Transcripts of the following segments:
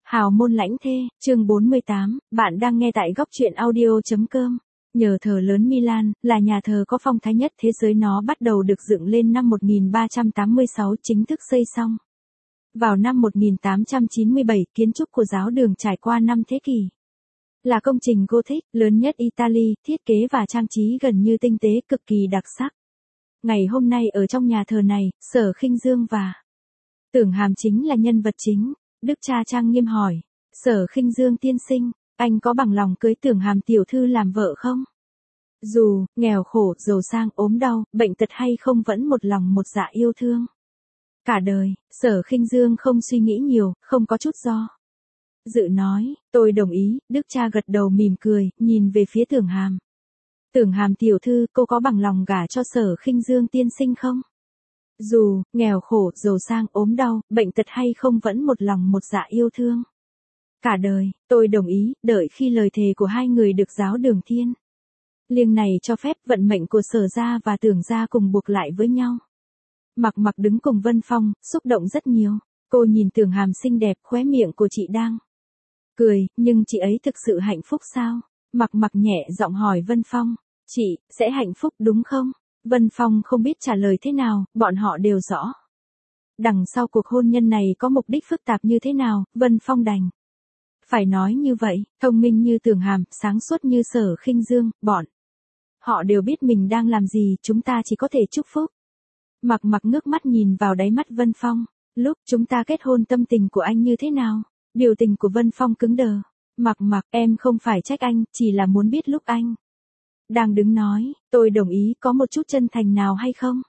Hào môn lãnh thê, chương 48, bạn đang nghe tại góc truyện audio.com. Nhờ thờ lớn Milan, là nhà thờ có phong thái nhất thế giới, nó bắt đầu được dựng lên năm 1386, chính thức xây xong vào năm 1897, kiến trúc của giáo đường trải qua 5 thế kỷ. Là công trình Gothic lớn nhất Italy, thiết kế và trang trí gần như tinh tế, cực kỳ đặc sắc. Ngày hôm nay ở trong nhà thờ này, Sở Khinh Dương và Tưởng Hàm chính là nhân vật chính. Đức cha trang nghiêm hỏi, Sở Khinh Dương tiên sinh, anh có bằng lòng cưới Tưởng Hàm tiểu thư làm vợ không? Dù nghèo khổ, giàu sang, ốm đau, bệnh tật hay không, vẫn một lòng một dạ yêu thương cả đời. Sở Khinh Dương không suy nghĩ nhiều, không có chút do dự nói, tôi đồng ý. Đức cha gật đầu mỉm cười, nhìn về phía Tưởng Hàm. Tưởng Hàm tiểu thư, cô có bằng lòng gả cho Sở Khinh Dương tiên sinh không? Dù nghèo khổ, giàu sang, ốm đau, bệnh tật hay không, vẫn một lòng một dạ yêu thương cả đời. Tôi đồng ý, đợi khi lời thề của hai người được giáo đường Thiên Liêng này cho phép, vận mệnh của Sở gia và Tưởng gia cùng buộc lại với nhau. Mặc Mặc đứng cùng Vân Phong, xúc động rất nhiều. Cô nhìn Tưởng Hàm xinh đẹp, khóe miệng của chị đang cười, nhưng chị ấy thực sự hạnh phúc sao? Mặc Mặc nhẹ giọng hỏi Vân Phong, chị sẽ hạnh phúc đúng không? Vân Phong không biết trả lời thế nào, bọn họ đều rõ. Đằng sau cuộc hôn nhân này có mục đích phức tạp như thế nào, Vân Phong đành phải nói như vậy. Thông minh như Tưởng Hàm, sáng suốt như Sở Khinh Dương, bọn họ đều biết mình đang làm gì, chúng ta chỉ có thể chúc phúc. Mặc Mặc ngước mắt nhìn vào đáy mắt Vân Phong, lúc chúng ta kết hôn tâm tình của anh như thế nào? Biểu tình của Vân Phong cứng đờ. Mặc Mặc, em không phải trách anh, chỉ là muốn biết lúc anh đang đứng nói, tôi đồng ý, có một chút chân thành nào hay không?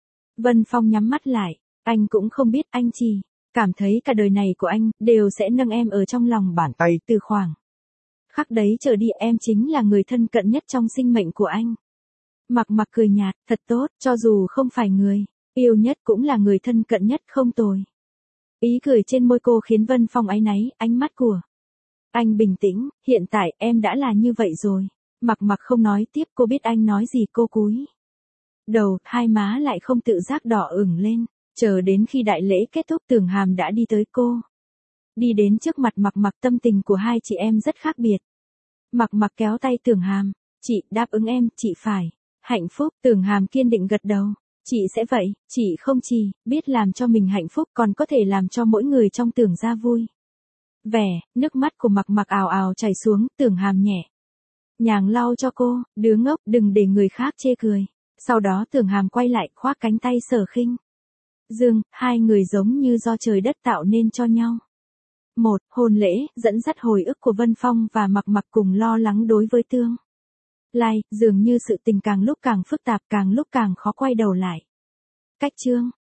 Vân Phong nhắm mắt lại, anh cũng không biết, anh chỉ cảm thấy cả đời này của anh đều sẽ nâng em ở trong lòng bàn tay. Từ khoảng khắc đấy trở đi, em chính là người thân cận nhất trong sinh mệnh của anh. Mặc Mặc cười nhạt, thật tốt, cho dù không phải người yêu nhất cũng là người thân cận nhất, không tồi. Ý cười trên môi cô khiến Vân Phong áy náy, ánh mắt của anh bình tĩnh, hiện tại em đã là như vậy rồi. Mặc Mặc không nói tiếp, cô biết anh nói gì, cô cúi đầu, hai má lại không tự giác đỏ ửng lên. Chờ đến khi đại lễ kết thúc, Tưởng Hàm đã đi tới, cô đi đến trước mặt Mặc Mặc, tâm tình của hai chị em rất khác biệt. Mặc Mặc kéo tay Tưởng Hàm, chị đáp ứng em, chị phải hạnh phúc. Tưởng Hàm kiên định gật đầu, chị sẽ vậy, chị không chỉ biết làm cho mình hạnh phúc, còn có thể làm cho mỗi người trong Tưởng gia vui vẻ. Nước mắt của Mặc Mặc ào ào chảy xuống, Tưởng Hàm nhẹ nhàng lau cho cô, đứa ngốc, đừng để người khác chê cười. Sau đó Tưởng Hàm quay lại, khoác cánh tay Sở Khinh Dương, hai người giống như do trời đất tạo nên cho nhau. Một hôn lễ, dẫn dắt hồi ức của Vân Phong và Mặc Mặc cùng lo lắng đối với tương lai, dường như sự tình càng lúc càng phức tạp, càng lúc càng khó quay đầu lại. Cách chương